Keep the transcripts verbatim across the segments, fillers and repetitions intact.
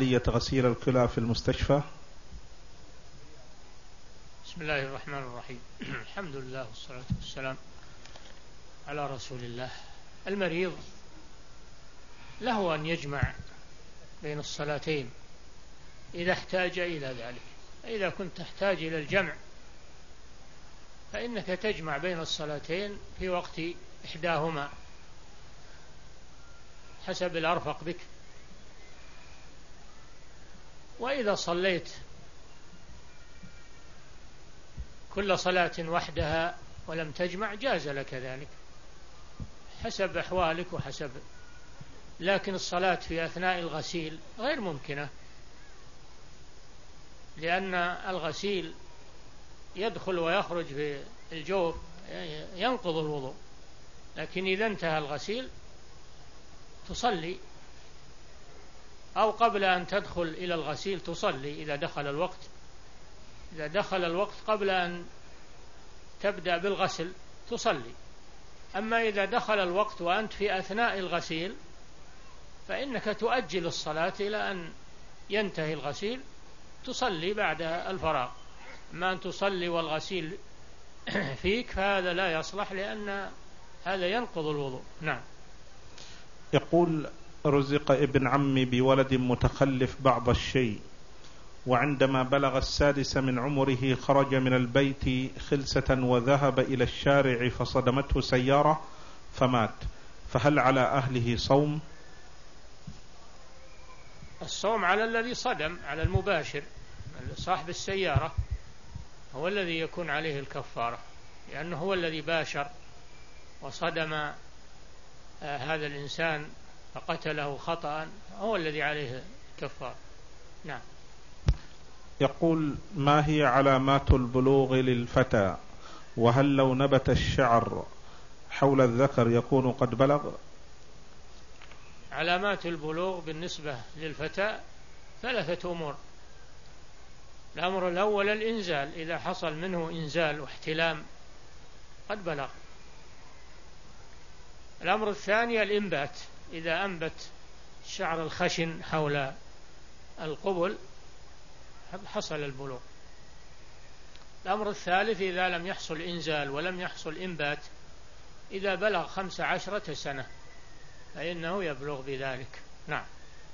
عملية غسيل الكلى في المستشفى؟ بسم الله الرحمن الرحيم. الحمد لله والصلاة والسلام على رسول الله. المريض له أن يجمع بين الصلاتين إذا احتاج إلى ذلك. إذا كنت تحتاج إلى الجمع فإنك تجمع بين الصلاتين في وقت إحداهما حسب الأرفق بك. وإذا صليت كل صلاة وحدها ولم تجمع جاز لك ذلك حسب أحوالك وحسب. لكن الصلاة في أثناء الغسيل غير ممكنة، لأن الغسيل يدخل ويخرج في الجوف ينقض الوضوء. لكن إذا انتهى الغسيل تصلي، أو قبل أن تدخل إلى الغسيل تصلي إذا دخل الوقت. إذا دخل الوقت قبل أن تبدأ بالغسل تصلي. أما إذا دخل الوقت وأنت في أثناء الغسيل فإنك تؤجل الصلاة إلى أن ينتهي الغسيل تصلي بعد الفراغ. ما أن تصلي والغسيل فيك فهذا لا يصلح، لأن هذا ينقض الوضوء. نعم. يقول: رزق ابن عمي بولد متخلف بعض الشيء، وعندما بلغ السادس من عمره خرج من البيت خلسة وذهب إلى الشارع فصدمته سيارة فمات، فهل على أهله صوم؟ الصوم على الذي صدم، على المباشر صاحب السيارة هو الذي يكون عليه الكفارة، لأنه هو الذي باشر وصدم آه هذا الإنسان فقتله خطأ، هو الذي عليه الكفارة. نعم. يقول: ما هي علامات البلوغ للفتى؟ وهل لو نبت الشعر حول الذكر يكون قد بلغ؟ علامات البلوغ بالنسبة للفتى ثلاثة أمور. الأمر الأول الإنزال، إذا حصل منه إنزال واحتلام قد بلغ. الأمر الثاني الإنبات، إذا أنبت الشعر الخشن حول القبل حصل البلوغ. الأمر الثالث إذا لم يحصل إنزال ولم يحصل إنبات، إذا بلغ خمس عشرة سنة فإنه يبلغ بذلك. نعم.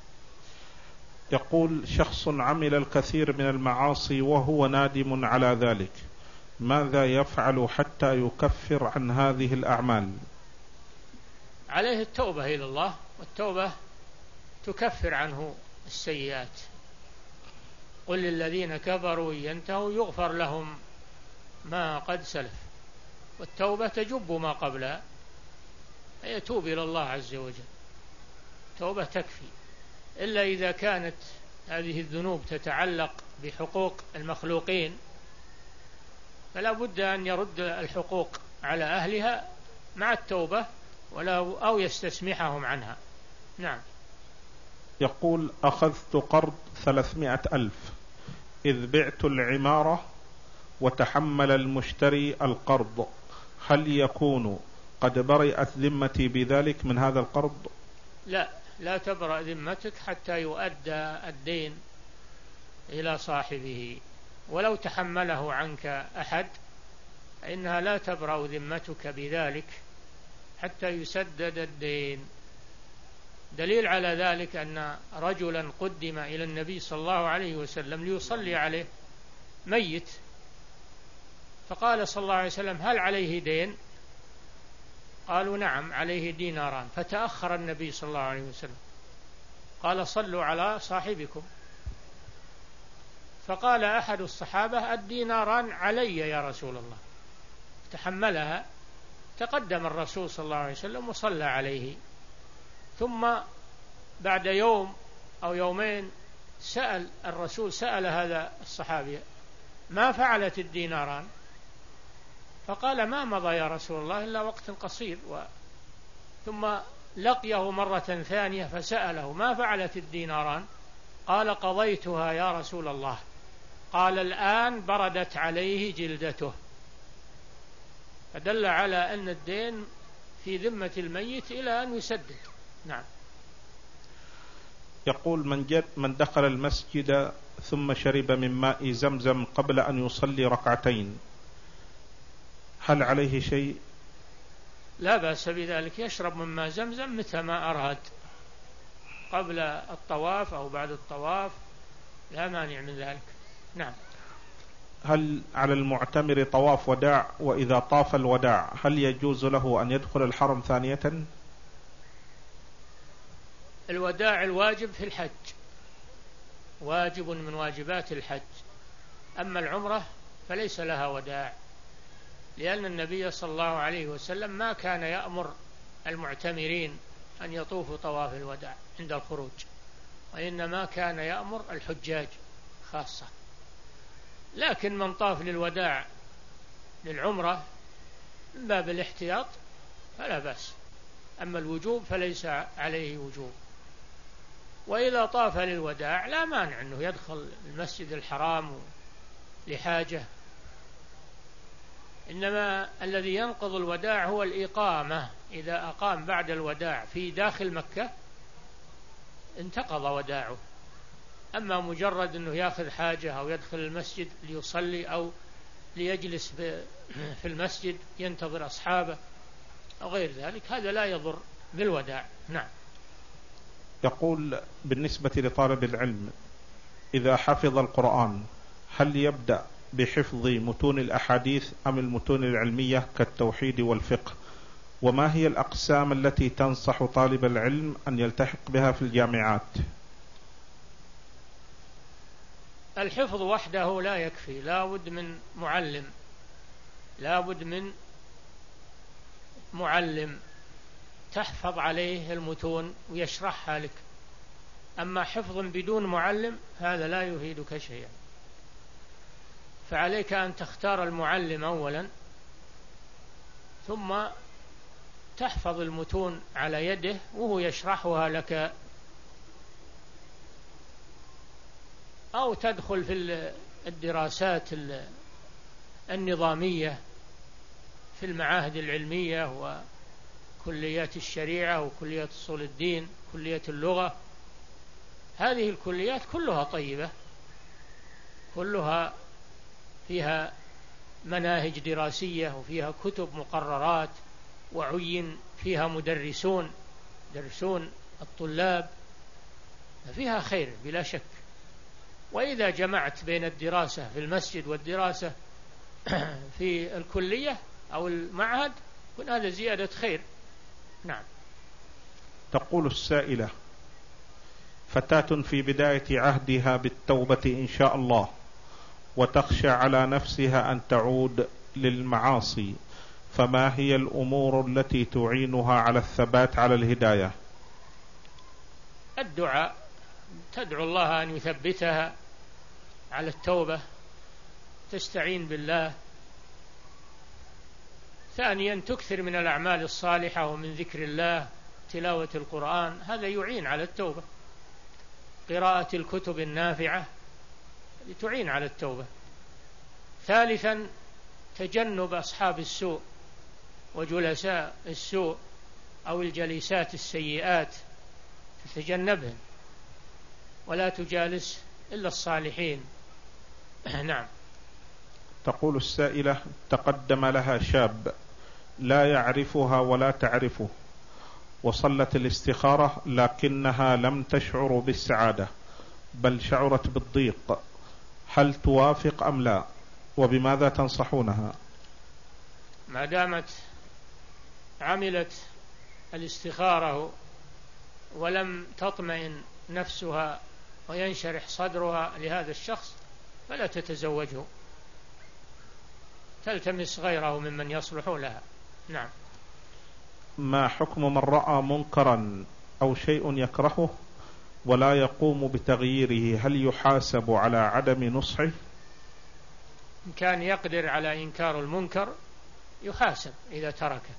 يقول: شخص عمل الكثير من المعاصي وهو نادم على ذلك، ماذا يفعل حتى يكفر عن هذه الأعمال؟ عليه التوبة إلى الله، والتوبة تكفر عنه السيئات. قل للذين كفروا ينتهوا يغفر لهم ما قد سلف، والتوبة تجب ما قبلها، يتوب إلى الله عز وجل. توبة تكفي، إلا إذا كانت هذه الذنوب تتعلق بحقوق المخلوقين فلا بد أن يرد الحقوق على أهلها مع التوبة ولو أو يستسمحهم عنها. نعم. يقول: أخذت قرض ثلاثمائة ألف إذ بعت العمارة وتحمل المشتري القرض، هل يكون قد برئت ذمتي بذلك من هذا القرض؟ لا، لا تبرأ ذمتك حتى يؤدى الدين إلى صاحبه، ولو تحمله عنك أحد إنها لا تبرأ ذمتك بذلك حتى يسدد الدين. دليل على ذلك أن رجلا قدم إلى النبي صلى الله عليه وسلم ليصلي عليه ميت، فقال صلى الله عليه وسلم: هل عليه دين؟ قالوا: نعم عليه ديناران. فتأخر النبي صلى الله عليه وسلم قال: صلوا على صاحبكم. فقال أحد الصحابة: الديناران علي يا رسول الله. تحملها، تقدم الرسول صلى الله عليه وسلم وصلى عليه. ثم بعد يوم أو يومين سأل الرسول سأل هذا الصحابي: ما فعلت الديناران؟ فقال: ما مضى يا رسول الله إلا وقت قصير. و... ثم لقيه مرة ثانية فسأله: ما فعلت الديناران؟ قال: قضيتها يا رسول الله. قال: الآن بردت عليه جلدته. فدل على أن الدين في ذمة الميت إلى أن يسدد. نعم. يقول من, جد من دخل المسجد ثم شرب من ماء زمزم قبل أن يصلي ركعتين هل عليه شيء؟ لا بأس بذلك، يشرب من ماء زمزم متى ما أراد، قبل الطواف أو بعد الطواف، لا مانع من ذلك. نعم. هل على المعتمر طواف وداع، وإذا طاف الوداع هل يجوز له أن يدخل الحرم ثانية؟ الوداع الواجب في الحج، واجب من واجبات الحج، أما العمرة فليس لها وداع، لأن النبي صلى الله عليه وسلم ما كان يأمر المعتمرين أن يطوفوا طواف الوداع عند الخروج، وإنما كان يأمر الحجاج خاصة. لكن من طاف للوداع للعمرة من باب الاحتياط فلا بأس، أما الوجوب فليس عليه وجوب. وإذا طاف للوداع لا مانع أنه يدخل المسجد الحرام لحاجة، إنما الذي ينقض الوداع هو الإقامة، إذا أقام بعد الوداع في داخل مكة انتقض وداعه. أما مجرد أنه يأخذ حاجة أو يدخل المسجد ليصلي أو ليجلس في المسجد ينتظر أصحابه أو غير ذلك، هذا لا يضر بالوداع. نعم. يقول بالنسبة لطالب العلم إذا حفظ القرآن هل يبدأ بحفظ متون الأحاديث أم المتون العلمية كالتوحيد والفقه؟ وما هي الأقسام التي تنصح طالب العلم أن يلتحق بها في الجامعات؟ الحفظ وحده لا يكفي، لا بد من معلم، لا بد من معلم تحفظ عليه المتون ويشرحها لك. أما حفظ بدون معلم هذا لا يفيدك شيئا، فعليك أن تختار المعلم أولا، ثم تحفظ المتون على يده وهو يشرحها لك، أو تدخل في الدراسات النظامية في المعاهد العلمية وكليات الشريعة وكليات أصول الدين، كلية اللغة. هذه الكليات كلها طيبة، كلها فيها مناهج دراسية وفيها كتب مقررات، وعين فيها مدرسون يدرسون الطلاب، فيها خير بلا شك. وإذا جمعت بين الدراسة في المسجد والدراسة في الكلية أو المعهد يكون هذا زيادة خير. نعم. تقول السائلة فتاة في بداية عهدها بالتوبة إن شاء الله، وتخشى على نفسها أن تعود للمعاصي، فما هي الأمور التي تعينها على الثبات على الهداية؟ الدعاء، تدعو الله أن يثبتها على التوبة، تستعين بالله. ثانيا تكثر من الأعمال الصالحة ومن ذكر الله، تلاوة القرآن، هذا يعين على التوبة. قراءة الكتب النافعة تعين على التوبة. ثالثا تجنب أصحاب السوء وجلساء السوء أو الجليسات السيئات، تتجنبهم ولا تجالس إلا الصالحين. نعم. تقول السائلة تقدم لها شاب لا يعرفها ولا تعرفه، وصلت الاستخارة لكنها لم تشعر بالسعادة بل شعرت بالضيق، هل توافق أم لا؟ وبماذا تنصحونها؟ ما دامت عملت الاستخارة ولم تطمئن نفسها وينشرح صدرها لهذا الشخص فلا تتزوجه، تلتمس غيره ممن يصلح لها. نعم. ما حكم من رأى منكرا أو شيء يكرهه ولا يقوم بتغييره، هل يحاسب على عدم نصحه؟ إن كان يقدر على إنكار المنكر يحاسب إذا تركه،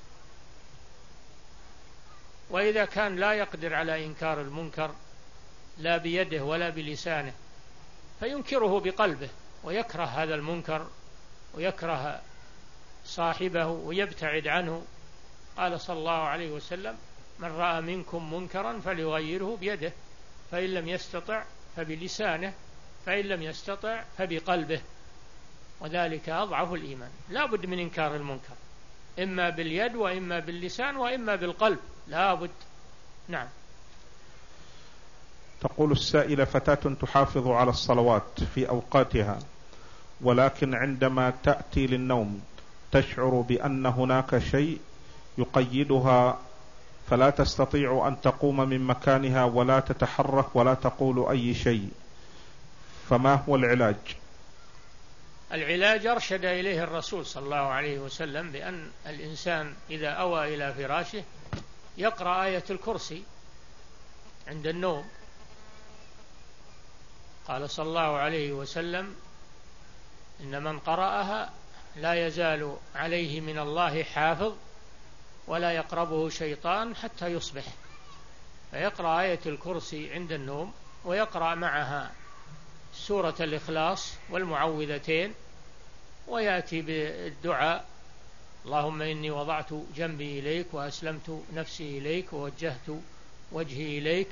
وإذا كان لا يقدر على إنكار المنكر لا بيده ولا بلسانه فينكره بقلبه ويكره هذا المنكر ويكره صاحبه ويبتعد عنه. قال صلى الله عليه وسلم: من رأى منكم منكرا فليغيره بيده فإن لم يستطع فبلسانه، فإن لم يستطع فبقلبه، وذلك أضعف الإيمان. لا بد من إنكار المنكر، إما باليد وإما باللسان وإما بالقلب، لا بد. نعم. تقول السائلة: فتاة تحافظ على الصلوات في أوقاتها، ولكن عندما تأتي للنوم تشعر بأن هناك شيء يقيدها، فلا تستطيع أن تقوم من مكانها ولا تتحرك ولا تقول أي شيء، فما هو العلاج؟ العلاج أرشد إليه الرسول صلى الله عليه وسلم بأن الإنسان إذا أوى إلى فراشه يقرأ آية الكرسي عند النوم. قال صلى الله عليه وسلم: إن من قرأها لا يزال عليه من الله حافظ ولا يقربه شيطان حتى يصبح. فيقرأ آية الكرسي عند النوم، ويقرأ معها سورة الإخلاص والمعوذتين، ويأتي بالدعاء: اللهم إني وضعت جنبي إليك وأسلمت نفسي إليك ووجهت وجهي إليك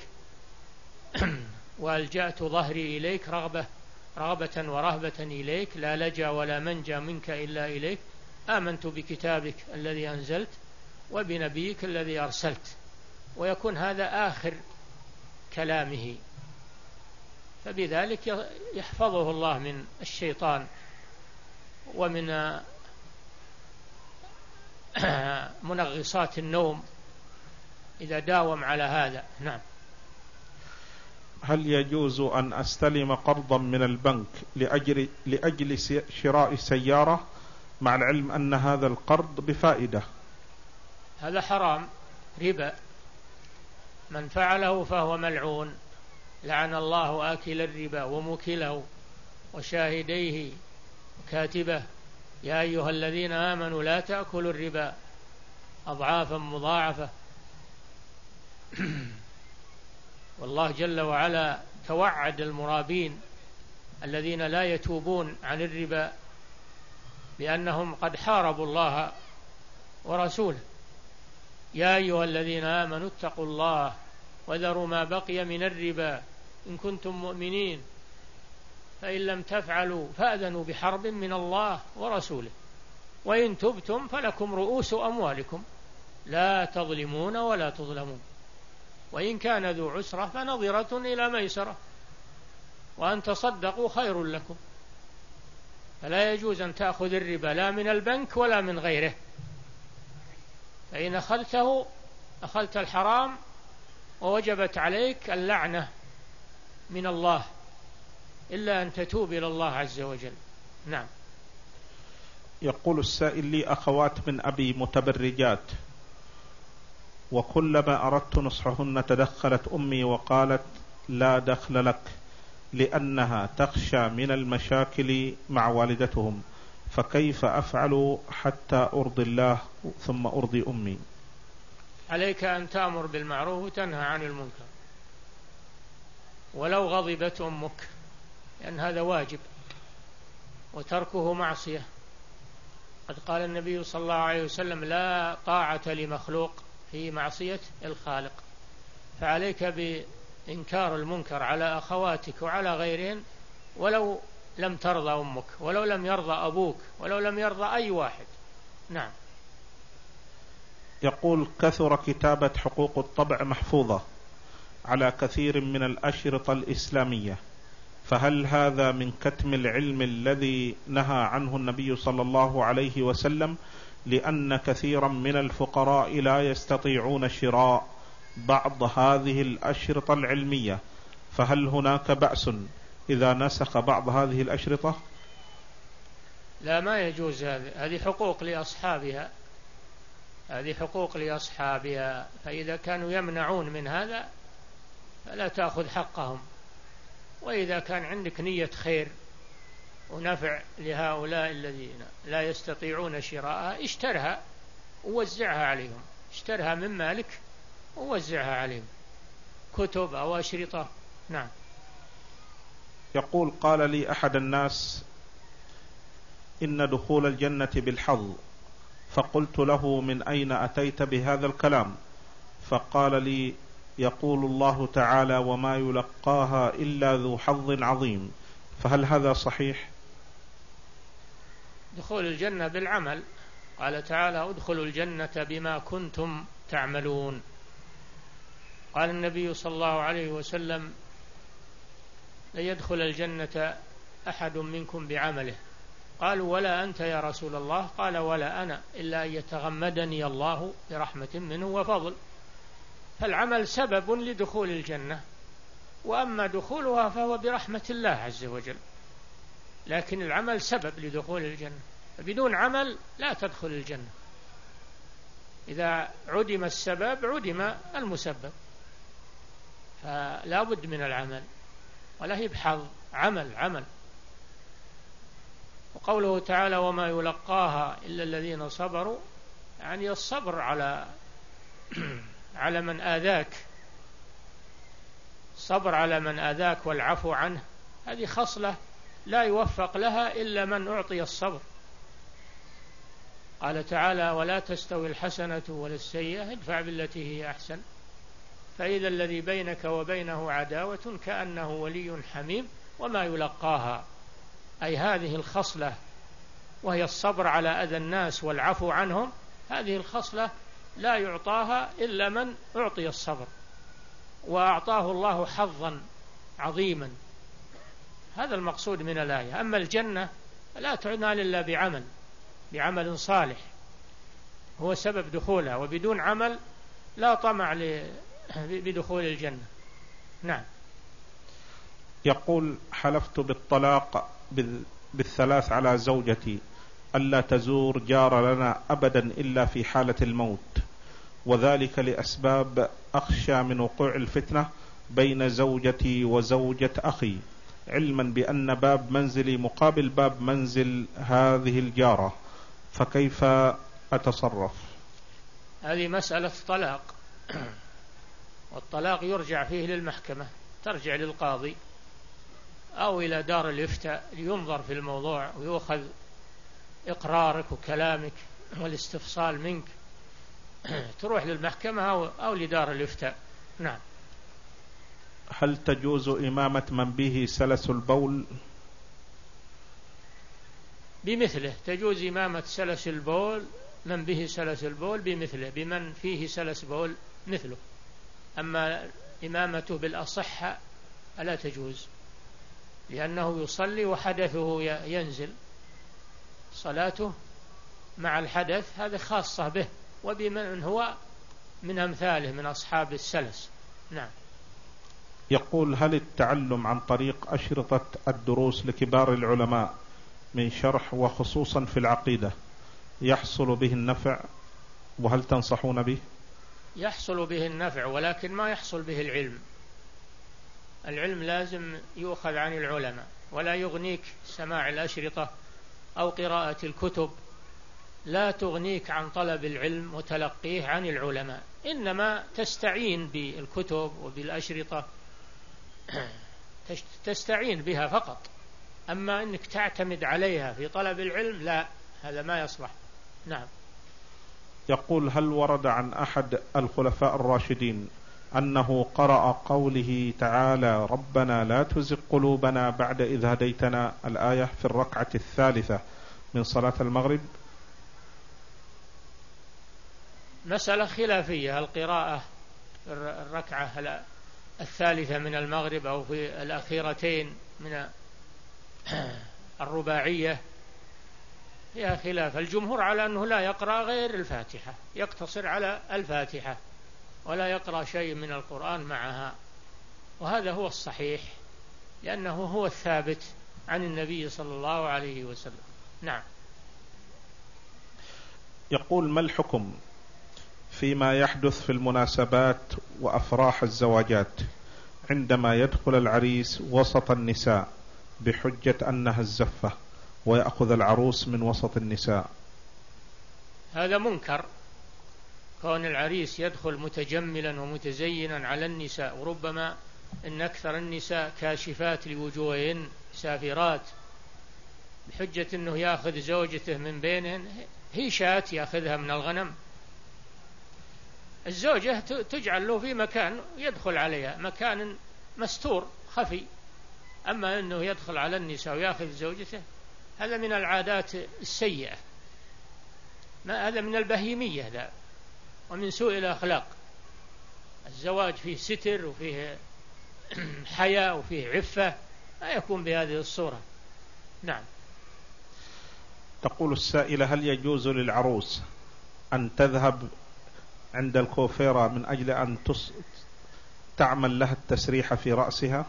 وألجأت ظهري إليك رغبة رغبة ورهبة إليك، لا لجأ ولا منجى منك إلا إليك، آمنت بكتابك الذي أنزلت وبنبيك الذي أرسلت. ويكون هذا آخر كلامه، فبذلك يحفظه الله من الشيطان ومن منغصات النوم إذا داوم على هذا. نعم. هل يجوز أن أستلم قرضا من البنك لأجل, لأجل شراء سيارة مع العلم أن هذا القرض بفائدة؟ هذا حرام، ربا، من فعله فهو ملعون، لعن الله آكل الربا وموكله وشاهديه وكاتبه. يا أيها الذين آمنوا لا تأكلوا الربا أضعافا مضاعفة. والله جل وعلا توعد المرابين الذين لا يتوبون عن الربا بأنهم قد حاربوا الله ورسوله. يا أيها الذين آمنوا اتقوا الله وذروا ما بقي من الربا إن كنتم مؤمنين، فإن لم تفعلوا فأذنوا بحرب من الله ورسوله، وإن تبتم فلكم رؤوس أموالكم لا تظلمون ولا تظلمون، وإن كان ذو عسرة فنظرة إلى ميسرة، وأن تصدقوا خير لكم. فلا يجوز أن تأخذ الربا لا من البنك ولا من غيره، فإن أخذته أخذت الحرام ووجبت عليك اللعنة من الله، إلا أن تتوب إلى الله عز وجل. نعم. يقول السائل: لي أخوات من أبي متبرجات، وكلما أردت نصحهن تدخلت أمي وقالت لا دخل لك، لأنها تخشى من المشاكل مع والدتهم، فكيف أفعل حتى أرضي الله ثم أرضي أمي؟ عليك أن تأمر بالمعروف وتنهى عن المنكر ولو غضبت أمك، لأن هذا واجب وتركه معصية. قد قال النبي صلى الله عليه وسلم: لا طاعة لمخلوق في معصية الخالق. فعليك بإنكار المنكر على أخواتك وعلى غيرهن، ولو لم ترضى أمك، ولو لم يرضى أبوك، ولو لم يرضى أي واحد. نعم. يقول: كثر كتابة حقوق الطبع محفوظة على كثير من الأشرطة الإسلامية، فهل هذا من كتم العلم الذي نهى عنه النبي صلى الله عليه وسلم، لأن كثيرا من الفقراء لا يستطيعون شراء بعض هذه الأشرطة العلمية، فهل هناك بأس إذا نسخ بعض هذه الأشرطة؟ لا، ما يجوز. هذه هذه حقوق لأصحابها، هذه حقوق لأصحابها، فإذا كانوا يمنعون من هذا فلا تأخذ حقهم. وإذا كان عندك نية خير ونفع لهؤلاء الذين لا يستطيعون شراءها، اشترها ووزعها عليهم، اشترها من مالك ووزعها عليهم، كتب أو أشرطة. نعم. يقول: قال لي أحد الناس إن دخول الجنة بالحظ، فقلت له: من أين أتيت بهذا الكلام؟ فقال لي: يقول الله تعالى: وما يلقاها إلا ذو حظ عظيم، فهل هذا صحيح؟ دخول الجنة بالعمل، قال تعالى: ادخلوا الجنة بما كنتم تعملون. قال النبي صلى الله عليه وسلم: ليدخل الجنة أحد منكم بعمله. قالوا: ولا أنت يا رسول الله؟ قال: ولا أنا، إلا أن يتغمدني الله برحمة منه وفضل. فالعمل سبب لدخول الجنة، وأما دخولها فهو برحمة الله عز وجل، لكن العمل سبب لدخول الجنة، بدون عمل لا تدخل الجنة. إذا عدم السبب عدم المسبب، فلا بد من العمل، ولا هي بحظ، عمل عمل. وقوله تعالى: وما يلقاها إلا الذين صبروا، يعني الصبر على على من آذاك، الصبر على من آذاك والعفو عنه، هذه خصلة لا يوفق لها إلا من أعطي الصبر. قال تعالى: ولا تستوي الحسنة ولا السيئة، ادفع بالتي هي أحسن، فإذا الذي بينك وبينه عداوة كأنه ولي حميم. وما يلقاها، أي هذه الخصلة، وهي الصبر على أذى الناس والعفو عنهم، هذه الخصلة لا يعطاها إلا من أعطي الصبر وأعطاه الله حظا عظيما. هذا المقصود من الآية. أما الجنة لا تنال إلا بعمل، بعمل صالح هو سبب دخولها، وبدون عمل لا طمع بدخول الجنة. نعم. يقول: حلفت بالطلاق بالثلاث على زوجتي ألا تزور جار لنا أبدا إلا في حالة الموت، وذلك لأسباب أخشى من وقوع الفتنة بين زوجتي وزوجة أخي، علما بأن باب منزلي مقابل باب منزل هذه الجارة، فكيف أتصرف؟ هذه مسألة طلاق، والطلاق يرجع فيه للمحكمة، ترجع للقاضي أو إلى دار الإفتاء لينظر في الموضوع ويؤخذ إقرارك وكلامك والاستفصال منك، تروح للمحكمة أو لدار الإفتاء. نعم. هل تجوز إمامة من به سلس البول؟ بمثله، تجوز إمامة سلس البول، من به سلس البول بمثله، بمن فيه سلس بول مثله. أما إمامته بالأصحة ألا تجوز، لأنه يصلي وحدثه ينزل، صلاته مع الحدث هذا خاصة به، وبمن هو من أمثاله من أصحاب السلس. نعم. يقول: هل التعلم عن طريق أشرطة الدروس لكبار العلماء من شرح وخصوصا في العقيدة يحصل به النفع، وهل تنصحون به؟ يحصل به النفع، ولكن ما يحصل به العلم. العلم لازم يؤخذ عن العلماء، ولا يغنيك سماع الأشرطة أو قراءة الكتب، لا تغنيك عن طلب العلم وتلقيه عن العلماء، إنما تستعين بالكتب وبالأشرطة، تستعين بها فقط. أما أنك تعتمد عليها في طلب العلم لا، هذا ما يصلح. نعم. يقول: هل ورد عن أحد الخلفاء الراشدين أنه قرأ قوله تعالى: ربنا لا تزغ قلوبنا بعد إذ هديتنا، الآية في الركعة الثالثة من صلاة المغرب؟ مسألة خلافية، القراءة الركعة الثالثة من المغرب أو في الأخيرتين من الرباعية فيها خلاف. الجمهور على أنه لا يقرأ غير الفاتحة، يقتصر على الفاتحة ولا يقرأ شيء من القرآن معها، وهذا هو الصحيح، لأنه هو الثابت عن النبي صلى الله عليه وسلم. نعم. يقول: ما الحكم فيما يحدث في المناسبات وأفراح الزواجات عندما يدخل العريس وسط النساء بحجة أنها الزفة ويأخذ العروس من وسط النساء؟ هذا منكر، كون العريس يدخل متجملا ومتزينا على النساء، وربما إن أكثر النساء كاشفات لوجوههن سافرات، بحجة أنه يأخذ زوجته من بينهن، هي شاة يأخذها من الغنم. الزوجة تجعل له في مكان يدخل عليها، مكان مستور خفي. أما أنه يدخل على النساء ويأخذ زوجته هذا من العادات السيئة، ما هذا من البهيمية ذا ومن سوء الأخلاق. الزواج فيه ستر وفيه حياء وفيه عفة، لا يكون بهذه الصورة. نعم. تقول السائلة: هل يجوز للعروس أن تذهب عند الكوفيرة من أجل أن تص... تعمل لها التسريح في رأسها؟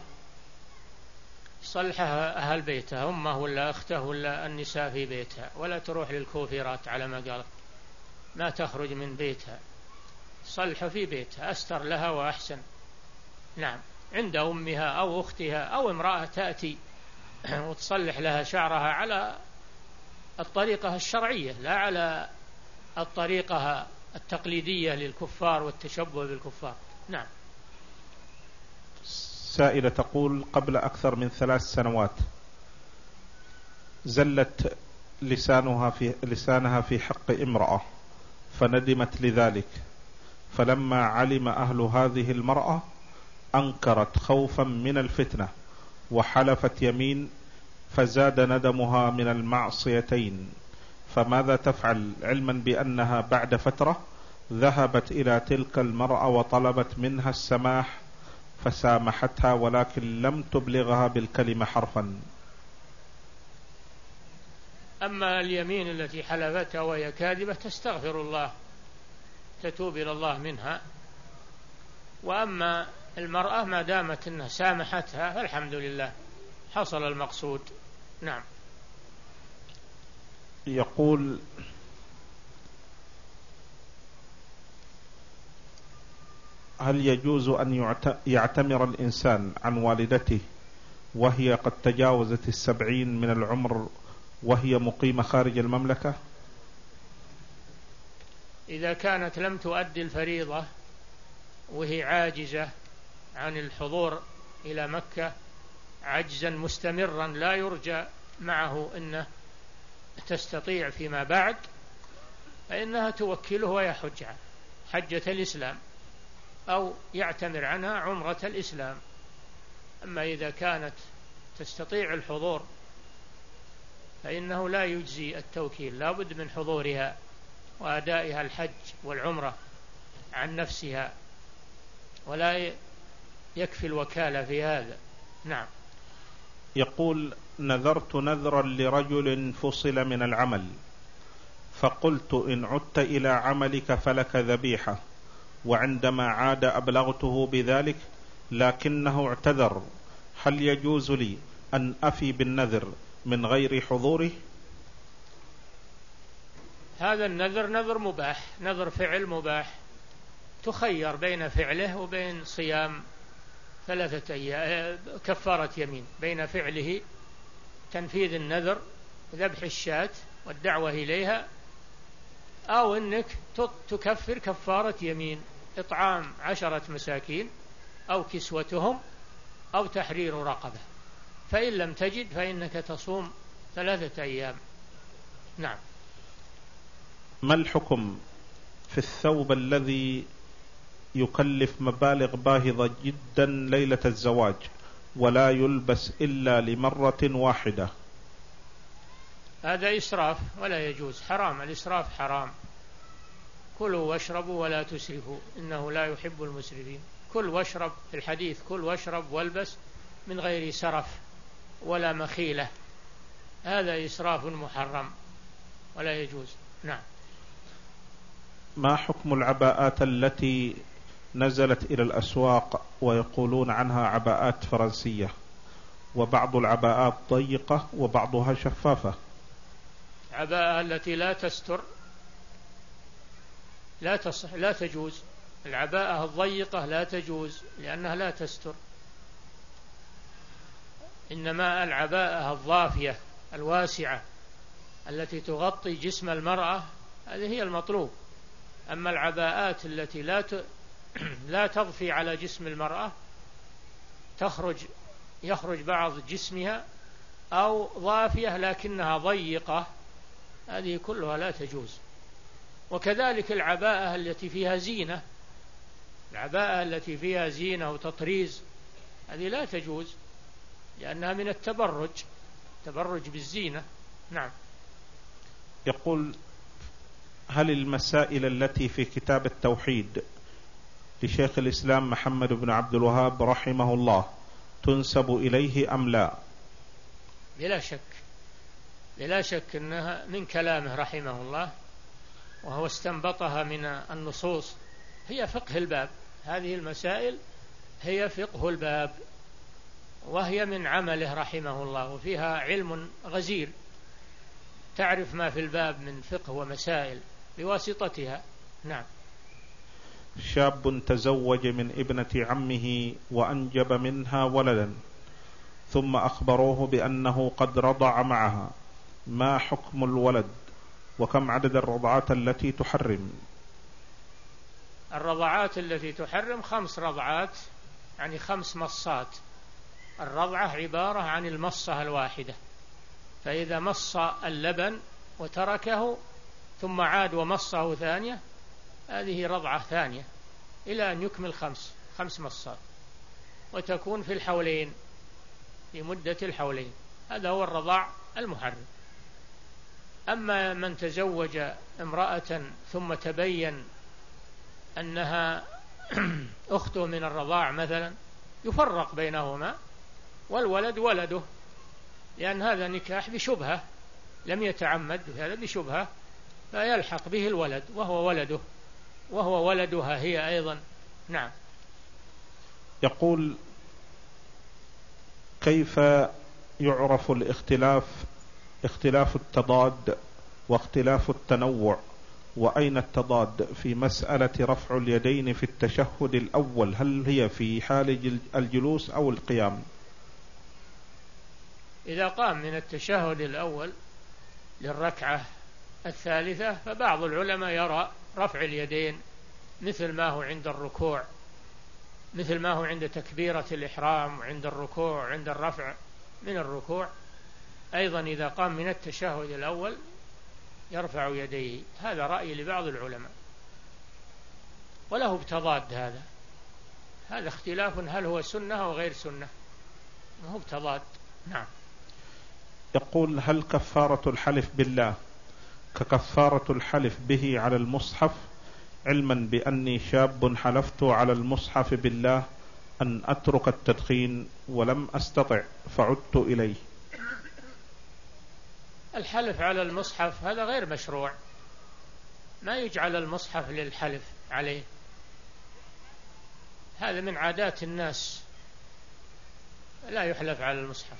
صلحها أهل بيتها، أمه ولا أخته ولا النساء في بيتها، ولا تروح للكوفيرات على ما قال، ما تخرج من بيتها، صلح في بيتها أستر لها وأحسن. نعم، عند أمها أو أختها أو امرأة تأتي وتصلح لها شعرها على الطريقة الشرعية، لا على الطريقة التقليدية للكفار والتشبه بالكفار. نعم. سائلة تقول: قبل أكثر من ثلاث سنوات زلت لسانها في لسانها في حق امرأة فندمت لذلك، فلما علم أهل هذه المرأة أنكرت خوفا من الفتنة وحلفت يمين، فزاد ندمها من المعصيتين، فماذا تفعل علما بأنها بعد فترة ذهبت إلى تلك المرأة وطلبت منها السماح فسامحتها ولكن لم تبلغها بالكلمة حرفا؟ أما اليمين التي حلفتها وهي كاذبة تستغفر الله، تتوب إلى الله منها. وأما المرأة ما دامت أنها سامحتها فالحمد لله، حصل المقصود. نعم. يقول: هل يجوز أن يعتمر الإنسان عن والدته وهي قد تجاوزت السبعين من العمر وهي مقيمة خارج المملكة؟ إذا كانت لم تؤدي الفريضة وهي عاجزة عن الحضور إلى مكة عجزا مستمرا لا يرجى معه أنه تستطيع فيما بعد، فإنها توكله ويحج حجة الإسلام أو يعتمر عنها عمرة الإسلام. أما إذا كانت تستطيع الحضور فإنه لا يجزي التوكيل، لا بد من حضورها وأدائها الحج والعمرة عن نفسها، ولا يكفي الوكالة في هذا. نعم. يقول: نذرت نذرا لرجل فصل من العمل، فقلت إن عدت إلى عملك فلك ذبيحة، وعندما عاد أبلغته بذلك لكنه اعتذر، هل يجوز لي أن أفي بالنذر من غير حضوره؟ هذا النذر نذر مباح، نذر فعل مباح، تخير بين فعله وبين صيام ثلاثة أيام كفارة يمين، بين فعله تنفيذ النذر ذبح الشاة والدعوة إليها، أو أنك تكفر كفارة يمين، إطعام عشرة مساكين أو كسوتهم أو تحرير رقبة، فإن لم تجد فإنك تصوم ثلاثة أيام. نعم. ما الحكم في الثوب الذي يكلف مبالغ باهظة جدا ليلة الزواج ولا يلبس إلا لمرة واحدة؟ هذا إسراف ولا يجوز، حرام، الإسراف حرام. كلوا واشربوا ولا تسرفوا إنه لا يحب المسرفين. كل واشرب، في الحديث كل واشرب والبس من غير سرف ولا مخيلة، هذا إسراف محرم ولا يجوز. نعم. ما حكم العباءات التي نزلت إلى الأسواق ويقولون عنها عباءات فرنسية، وبعض العباءات ضيقة وبعضها شفافة؟ العباءة التي لا تستر لا تصح، لا تجوز. العباءة الضيقة لا تجوز لأنها لا تستر، إنما العباءة الضافية الواسعة التي تغطي جسم المرأة هذه هي المطلوب. أما العباءات التي لا لا تضفي على جسم المرأة، تخرج يخرج بعض جسمها، أو ضافية لكنها ضيقة، هذه كلها لا تجوز. وكذلك العباءة التي فيها زينة العباءة التي فيها زينة وتطريز هذه لا تجوز، لأنها من التبرج، تبرج بالزينة. نعم. يقول: هل المسائل التي في كتاب التوحيد لشيخ الإسلام محمد بن عبد الوهاب رحمه الله تنسب إليه أم لا؟ بلا شك، بلا شك أنها من كلامه رحمه الله، وهو استنبطها من النصوص. هي فقه الباب، هذه المسائل هي فقه الباب، وهي من عمله رحمه الله، وفيها علم غزير، تعرف ما في الباب من فقه ومسائل بواسطتها. نعم. شاب تزوج من ابنة عمه وأنجب منها ولدا، ثم أخبروه بأنه قد رضع معها، ما حكم الولد؟ وكم عدد الرضعات التي تحرم؟ الرضعات التي تحرم خمس رضعات، يعني خمس مصات. الرضعة عبارة عن المصة الواحدة، فإذا مص اللبن وتركه ثم عاد ومصه ثانية، هذه رضعة ثانية، إلى أن يكمل خمس خمس مصات، وتكون في الحولين، في مدة الحولين. هذا هو الرضاع المحرم. أما من تزوج امرأة ثم تبين أنها أخته من الرضاع مثلا، يفرق بينهما، والولد ولده، لأن هذا نكاح بشبهة، لم يتعمد هذا بشبهة، فيلحق به الولد وهو ولده، وهو ولدها هي أيضا. نعم. يقول: كيف يعرف الاختلاف، اختلاف التضاد واختلاف التنوع، وأين التضاد في مسألة رفع اليدين في التشهد الأول؟ هل هي في حال الجلوس أو القيام؟ إذا قام من التشهد الأول للركعة الثالثة، فبعض العلماء يرى رفع اليدين مثل ما هو عند الركوع، مثل ما هو عند تكبيرة الإحرام، وعند الركوع، وعند الرفع من الركوع أيضا إذا قام من التشهد الأول يرفع يديه. هذا رأي لبعض العلماء، وله بتضاد هذا هذا اختلاف، هل هو سنة أو غير سنة، ما هو بتضاد. نعم. يقول: هل كفارة الحلف بالله ككفارة الحلف به على المصحف، علما بأني شاب حلفت على المصحف بالله أن أترك التدخين ولم أستطع فعدت إليه؟ الحلف على المصحف هذا غير مشروع، ما يجعل المصحف للحلف عليه، هذا من عادات الناس، لا يحلف على المصحف.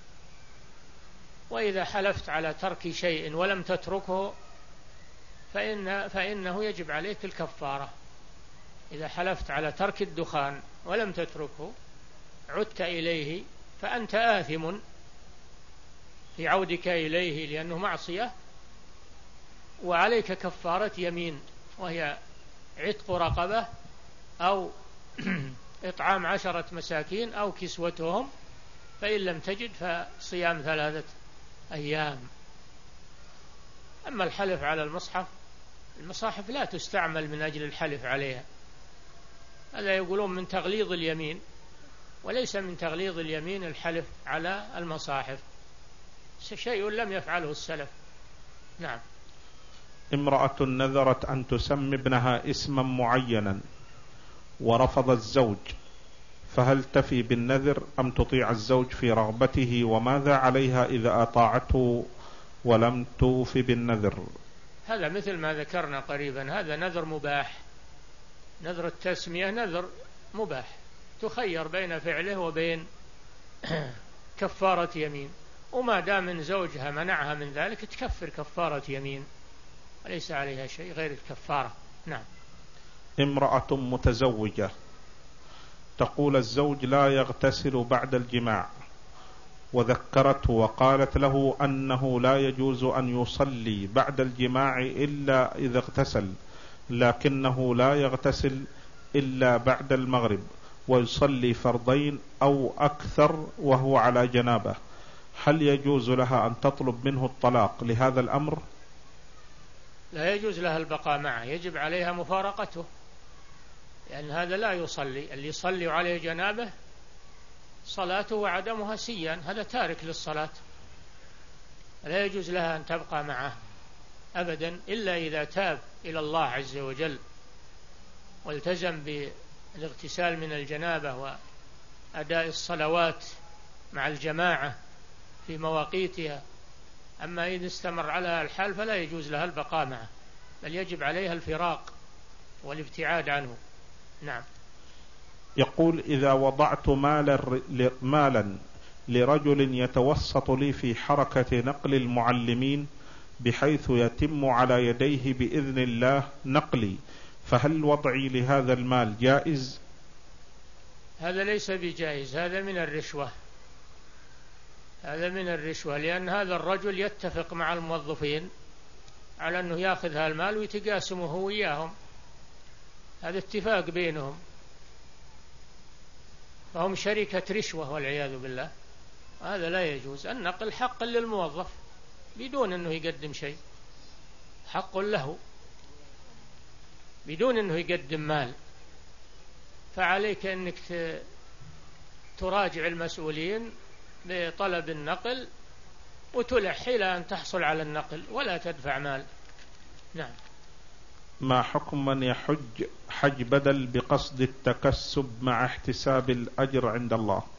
وإذا حلفت على ترك شيء ولم تتركه فإن فإنه يجب عليك الكفارة. إذا حلفت على ترك الدخان ولم تتركه عدت إليه، فأنت آثم في عودك إليه لأنه معصية، وعليك كفارة يمين، وهي عتق رقبة أو إطعام عشرة مساكين أو كسوتهم، فإن لم تجد فصيام ثلاثة أيام. أما الحلف على المصحف، المصاحف لا تستعمل من أجل الحلف عليها، هذا يقولون من تغليظ اليمين، وليس من تغليظ اليمين الحلف على المصاحف، شيء لم يفعله السلف. نعم. امرأة نذرت أن تسمي ابنها اسما معينا ورفض الزوج، فهل تفي بالنذر أم تطيع الزوج في رغبته؟ وماذا عليها إذا أطاعته ولم توف بالنذر؟ هذا مثل ما ذكرنا قريبا، هذا نذر مباح، نذر التسمية نذر مباح، تخير بين فعله وبين كفارة يمين، وما دام من زوجها منعها من ذلك تكفر كفارة يمين، وليس عليها شيء غير الكفارة. نعم. امرأة متزوجة تقول الزوج لا يغتسل بعد الجماع، وذكرته وقالت له أنه لا يجوز أن يصلي بعد الجماع إلا إذا اغتسل، لكنه لا يغتسل إلا بعد المغرب، ويصلي فرضين أو أكثر وهو على جنابه، هل يجوز لها أن تطلب منه الطلاق لهذا الأمر؟ لا يجوز لها البقاء معه، يجب عليها مفارقته، لأن هذا لا يصلي. اللي يصلي عليه جنابه صلاته وعدمها سيان، هذا تارك للصلاة، لا يجوز لها أن تبقى معه أبدا إلا إذا تاب إلى الله عز وجل والتزم بالاغتسال من الجنابة وأداء الصلوات مع الجماعة في مواقيتها. أما إذا استمر على الحال فلا يجوز لها البقاء معه، بل يجب عليها الفراق والابتعاد عنه. نعم. يقول: إذا وضعت مالا مالا لرجل يتوسط لي في حركة نقل المعلمين بحيث يتم على يديه بإذن الله نقلي، فهل وضعي لهذا المال جائز؟ هذا ليس بجائز، هذا من الرشوة، هذا من الرشوة، لأن هذا الرجل يتفق مع الموظفين على أنه يأخذ هذا المال ويتقاسمه هو وياهم، هذا اتفاق بينهم، فهم شركة رشوة والعياذ بالله. هذا لا يجوز. النقل حق للموظف بدون أنه يقدم شيء، حق له بدون أنه يقدم مال. فعليك أنك تراجع المسؤولين بطلب النقل وتلح إلى أن تحصل على النقل ولا تدفع مال. نعم. ما حكم من يحج حج بدل بقصد التكسب مع احتساب الأجر عند الله؟